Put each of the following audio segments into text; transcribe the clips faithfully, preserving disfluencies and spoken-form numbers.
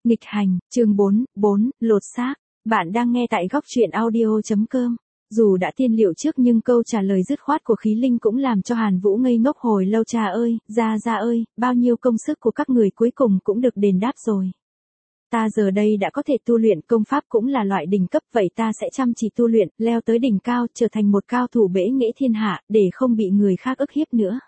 Nghịch hành, chương bốn, bốn, lột xác. Bạn đang nghe tại góc truyện audio chấm com. Dù đã tiên liệu trước nhưng câu trả lời dứt khoát của Khí Linh cũng làm cho Hàn Vũ ngây ngốc hồi lâu. Cha ơi, Gia Gia ơi, bao nhiêu công sức của các người cuối cùng cũng được đền đáp rồi. Ta giờ đây đã có thể tu luyện, công pháp cũng là loại đỉnh cấp, vậy ta sẽ chăm chỉ tu luyện, leo tới đỉnh cao, trở thành một cao thủ bẽ nghễ thiên hạ, để không bị người khác ức hiếp nữa.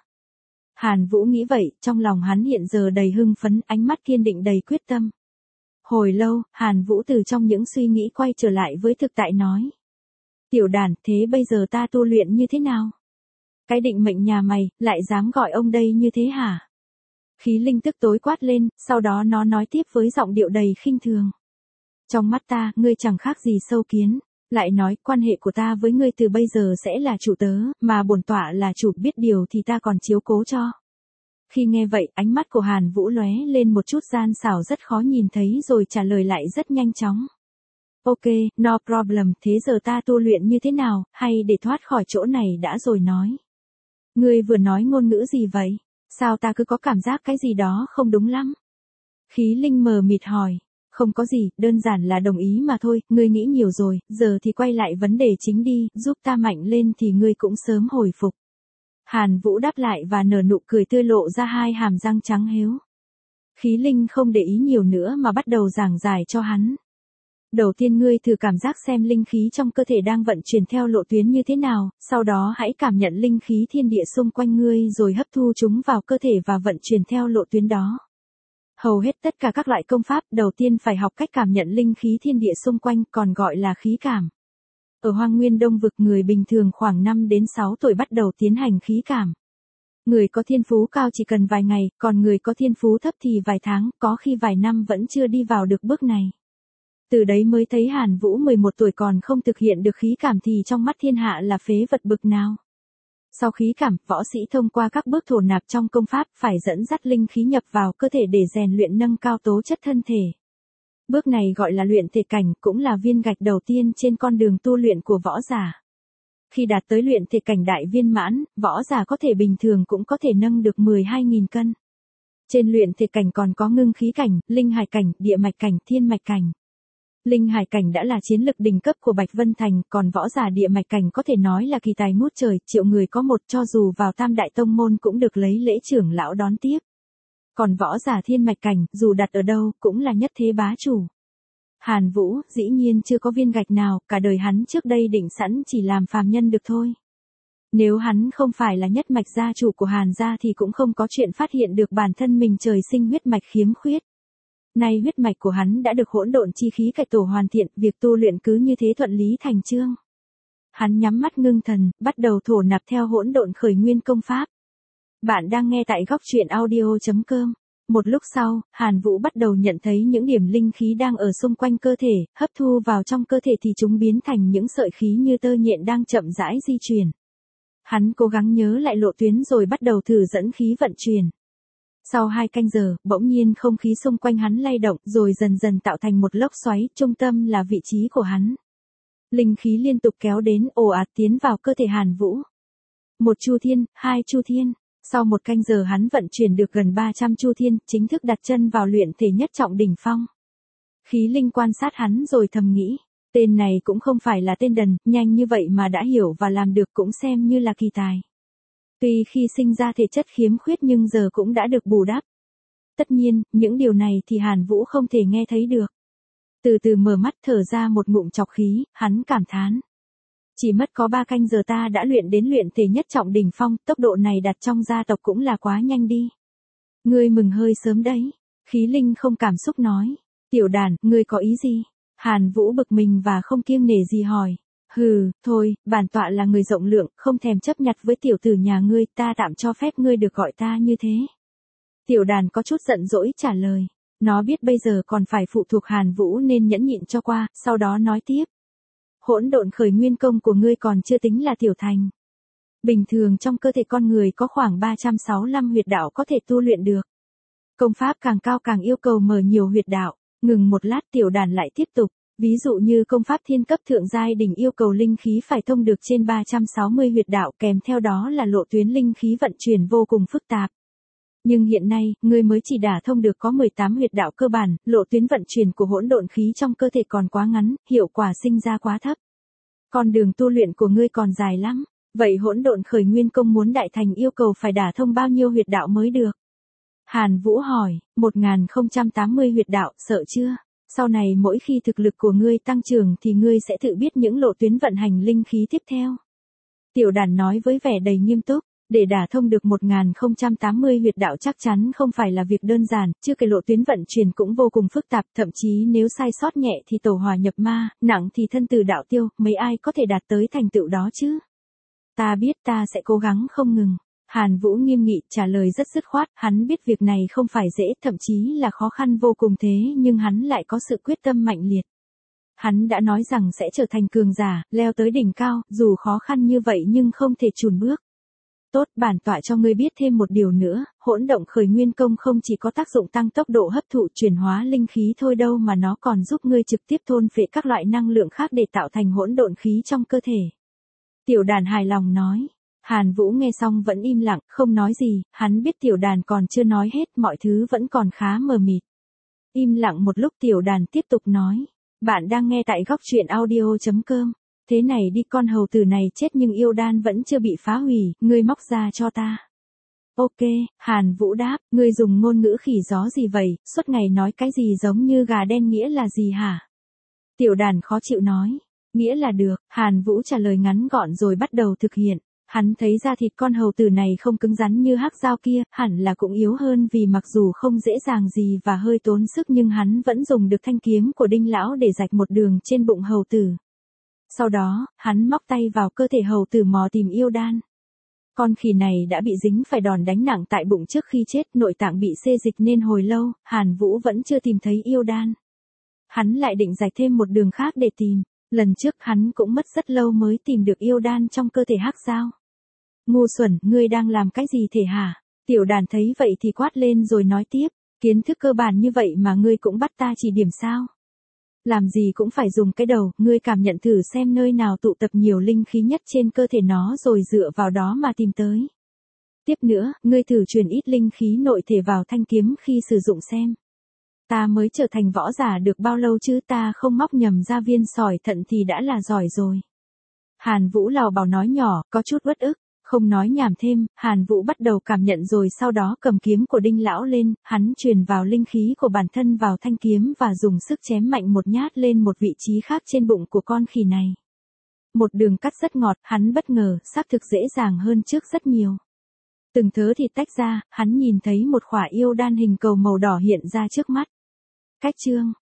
Hàn Vũ nghĩ vậy, trong lòng hắn hiện giờ đầy hưng phấn, ánh mắt kiên định đầy quyết tâm. Hồi lâu, Hàn Vũ từ trong những suy nghĩ quay trở lại với thực tại nói. Tiểu Đàn, thế bây giờ ta tu luyện như thế nào? Cái định mệnh nhà mày, lại dám gọi ông đây như thế hả? Khí Linh tức tối quát lên, sau đó nó nói tiếp với giọng điệu đầy khinh thường. Trong mắt ta, ngươi chẳng khác gì sâu kiến. Lại nói, quan hệ của ta với ngươi từ bây giờ sẽ là chủ tớ, mà bổn tọa là chủ, biết điều thì ta còn chiếu cố cho. Khi nghe vậy, ánh mắt của Hàn Vũ lóe lên một chút gian xảo rất khó nhìn thấy rồi trả lời lại rất nhanh chóng. Ok, no problem, thế giờ ta tu luyện như thế nào, hay để thoát khỏi chỗ này đã rồi nói. Ngươi vừa nói ngôn ngữ gì vậy? Sao ta cứ có cảm giác cái gì đó không đúng lắm? Khí Linh mờ mịt hỏi. Không có gì, đơn giản là đồng ý mà thôi, ngươi nghĩ nhiều rồi, giờ thì quay lại vấn đề chính đi, giúp ta mạnh lên thì ngươi cũng sớm hồi phục. Hàn Vũ đáp lại và nở nụ cười tươi lộ ra hai hàm răng trắng héo. Khí Linh không để ý nhiều nữa mà bắt đầu giảng giải cho hắn. Đầu tiên ngươi thử cảm giác xem linh khí trong cơ thể đang vận chuyển theo lộ tuyến như thế nào, sau đó hãy cảm nhận linh khí thiên địa xung quanh ngươi rồi hấp thu chúng vào cơ thể và vận chuyển theo lộ tuyến đó. Hầu hết tất cả các loại công pháp đầu tiên phải học cách cảm nhận linh khí thiên địa xung quanh, còn gọi là khí cảm. Ở Hoang Nguyên Đông Vực, người bình thường khoảng năm đến sáu tuổi bắt đầu tiến hành khí cảm. Người có thiên phú cao chỉ cần vài ngày, còn người có thiên phú thấp thì vài tháng, có khi vài năm vẫn chưa đi vào được bước này. Từ đấy mới thấy Hàn Vũ mười một tuổi còn không thực hiện được khí cảm thì trong mắt thiên hạ là phế vật bực nào. Sau khí cảm, võ sĩ thông qua các bước thổ nạp trong công pháp phải dẫn dắt linh khí nhập vào cơ thể để rèn luyện nâng cao tố chất thân thể. Bước này gọi là luyện thể cảnh, cũng là viên gạch đầu tiên trên con đường tu luyện của võ giả. Khi đạt tới luyện thể cảnh đại viên mãn, võ giả có thể bình thường cũng có thể nâng được mười hai nghìn cân. Trên luyện thể cảnh còn có ngưng khí cảnh, linh hải cảnh, địa mạch cảnh, thiên mạch cảnh. Linh hải cảnh đã là chiến lực đỉnh cấp của Bạch Vân Thành, còn võ giả địa mạch cảnh có thể nói là kỳ tài ngút trời, triệu người có một, cho dù vào tam đại tông môn cũng được lấy lễ trưởng lão đón tiếp. Còn võ giả thiên mạch cảnh, dù đặt ở đâu, cũng là nhất thế bá chủ. Hàn Vũ, dĩ nhiên chưa có viên gạch nào, cả đời hắn trước đây định sẵn chỉ làm phàm nhân được thôi. Nếu hắn không phải là nhất mạch gia chủ của Hàn gia thì cũng không có chuyện phát hiện được bản thân mình trời sinh huyết mạch khiếm khuyết. Nay huyết mạch của hắn đã được hỗn độn chi khí cải tổ hoàn thiện, việc tu luyện cứ như thế thuận lý thành chương. Hắn nhắm mắt ngưng thần, bắt đầu thổ nạp theo hỗn độn khởi nguyên công pháp. Bạn đang nghe tại góc truyện audio chấm com. Một lúc sau, Hàn Vũ bắt đầu nhận thấy những điểm linh khí đang ở xung quanh cơ thể, hấp thu vào trong cơ thể thì chúng biến thành những sợi khí như tơ nhện đang chậm rãi di chuyển. Hắn cố gắng nhớ lại lộ tuyến rồi bắt đầu thử dẫn khí vận chuyển. Sau hai canh giờ, bỗng nhiên không khí xung quanh hắn lay động rồi dần dần tạo thành một lốc xoáy, trung tâm là vị trí của hắn. Linh khí liên tục kéo đến ồ ạt tiến vào cơ thể Hàn Vũ. Một chu thiên, hai chu thiên. Sau một canh giờ hắn vận chuyển được gần ba trăm chu thiên, chính thức đặt chân vào luyện thể nhất trọng đỉnh phong. Khí Linh quan sát hắn rồi thầm nghĩ, tên này cũng không phải là tên đần, nhanh như vậy mà đã hiểu và làm được cũng xem như là kỳ tài. Tuy khi sinh ra thể chất khiếm khuyết nhưng giờ cũng đã được bù đắp. Tất nhiên, những điều này thì Hàn Vũ không thể nghe thấy được. Từ từ mở mắt thở ra một ngụm trọc khí, hắn cảm thán. Chỉ mất có ba canh giờ ta đã luyện đến luyện thể nhất trọng đỉnh phong, tốc độ này đặt trong gia tộc cũng là quá nhanh đi. Ngươi mừng hơi sớm đấy. Khí Linh không cảm xúc nói. Tiểu Đàn, ngươi có ý gì? Hàn Vũ bực mình và không kiêng nể gì hỏi. Hừ, thôi, bản tọa là người rộng lượng, không thèm chấp nhặt với tiểu tử nhà ngươi, ta tạm cho phép ngươi được gọi ta như thế. Tiểu Đàn có chút giận dỗi trả lời. Nó biết bây giờ còn phải phụ thuộc Hàn Vũ nên nhẫn nhịn cho qua, sau đó nói tiếp. Hỗn độn khởi nguyên công của ngươi còn chưa tính là tiểu thành. Bình thường trong cơ thể con người có khoảng ba trăm sáu mươi lăm huyệt đạo có thể tu luyện được. Công pháp càng cao càng yêu cầu mở nhiều huyệt đạo. Ngừng một lát Tiểu Đàn lại tiếp tục. Ví dụ như công pháp thiên cấp thượng giai đỉnh yêu cầu linh khí phải thông được trên ba trăm sáu mươi huyệt đạo, kèm theo đó là lộ tuyến linh khí vận chuyển vô cùng phức tạp. Nhưng hiện nay, ngươi mới chỉ đả thông được có mười tám huyệt đạo cơ bản, lộ tuyến vận chuyển của hỗn độn khí trong cơ thể còn quá ngắn, hiệu quả sinh ra quá thấp. Con đường tu luyện của ngươi còn dài lắm. Vậy hỗn độn khởi nguyên công muốn đại thành yêu cầu phải đả thông bao nhiêu huyệt đạo mới được? Hàn Vũ hỏi, một nghìn không trăm tám mươi huyệt đạo, sợ chưa? Sau này mỗi khi thực lực của ngươi tăng trưởng thì ngươi sẽ tự biết những lộ tuyến vận hành linh khí tiếp theo. Tiểu đàn nói với vẻ đầy nghiêm túc, để đả thông được một nghìn không trăm tám mươi huyệt đạo chắc chắn không phải là việc đơn giản, chưa kể lộ tuyến vận chuyển cũng vô cùng phức tạp, thậm chí nếu sai sót nhẹ thì tổ hỏa nhập ma, nặng thì thân tử đạo tiêu, mấy ai có thể đạt tới thành tựu đó chứ? Ta biết ta sẽ cố gắng không ngừng. Hàn Vũ nghiêm nghị trả lời rất dứt khoát, hắn biết việc này không phải dễ, thậm chí là khó khăn vô cùng thế nhưng hắn lại có sự quyết tâm mạnh liệt. Hắn đã nói rằng sẽ trở thành cường giả, leo tới đỉnh cao, dù khó khăn như vậy nhưng không thể chùn bước. Tốt, bản tọa cho ngươi biết thêm một điều nữa, hỗn động khởi nguyên công không chỉ có tác dụng tăng tốc độ hấp thụ chuyển hóa linh khí thôi đâu mà nó còn giúp ngươi trực tiếp thôn phệ các loại năng lượng khác để tạo thành hỗn độn khí trong cơ thể. Tiểu đàn hài lòng nói. Hàn Vũ nghe xong vẫn im lặng, không nói gì, hắn biết tiểu đàn còn chưa nói hết, mọi thứ vẫn còn khá mờ mịt. Im lặng một lúc tiểu đàn tiếp tục nói. Bạn đang nghe tại góc truyện audio chấm com. Thế này đi, con hầu tử này chết nhưng yêu đan vẫn chưa bị phá hủy, ngươi móc ra cho ta. Ok, Hàn Vũ đáp, ngươi dùng ngôn ngữ khỉ gió gì vậy, suốt ngày nói cái gì giống như gà đen nghĩa là gì hả? Tiểu đàn khó chịu nói. Nghĩa là được, Hàn Vũ trả lời ngắn gọn rồi bắt đầu thực hiện. Hắn thấy da thịt con hầu tử này không cứng rắn như hắc dao kia, hẳn là cũng yếu hơn vì mặc dù không dễ dàng gì và hơi tốn sức nhưng hắn vẫn dùng được thanh kiếm của Đinh lão để rạch một đường trên bụng hầu tử. Sau đó, hắn móc tay vào cơ thể hầu tử mò tìm yêu đan. Con khỉ này đã bị dính phải đòn đánh nặng tại bụng trước khi chết, nội tạng bị xê dịch nên hồi lâu, Hàn Vũ vẫn chưa tìm thấy yêu đan. Hắn lại định rạch thêm một đường khác để tìm. Lần trước hắn cũng mất rất lâu mới tìm được yêu đan trong cơ thể hắc dao. Ngu xuẩn, ngươi đang làm cái gì thể hả? Tiểu đàn thấy vậy thì quát lên rồi nói tiếp, kiến thức cơ bản như vậy mà ngươi cũng bắt ta chỉ điểm sao? Làm gì cũng phải dùng cái đầu, ngươi cảm nhận thử xem nơi nào tụ tập nhiều linh khí nhất trên cơ thể nó rồi dựa vào đó mà tìm tới. Tiếp nữa, ngươi thử truyền ít linh khí nội thể vào thanh kiếm khi sử dụng xem. Ta mới trở thành võ giả được bao lâu chứ, ta không móc nhầm ra viên sỏi thận thì đã là giỏi rồi. Hàn Vũ lào bảo nói nhỏ, có chút uất ức, không nói nhảm thêm, Hàn Vũ bắt đầu cảm nhận rồi sau đó cầm kiếm của Đinh lão lên, hắn truyền vào linh khí của bản thân vào thanh kiếm và dùng sức chém mạnh một nhát lên một vị trí khác trên bụng của con khỉ này. Một đường cắt rất ngọt, hắn bất ngờ, xác thực dễ dàng hơn trước rất nhiều. Từng thớ thịt tách ra, hắn nhìn thấy một khỏa yêu đan hình cầu màu đỏ hiện ra trước mắt. Cách chương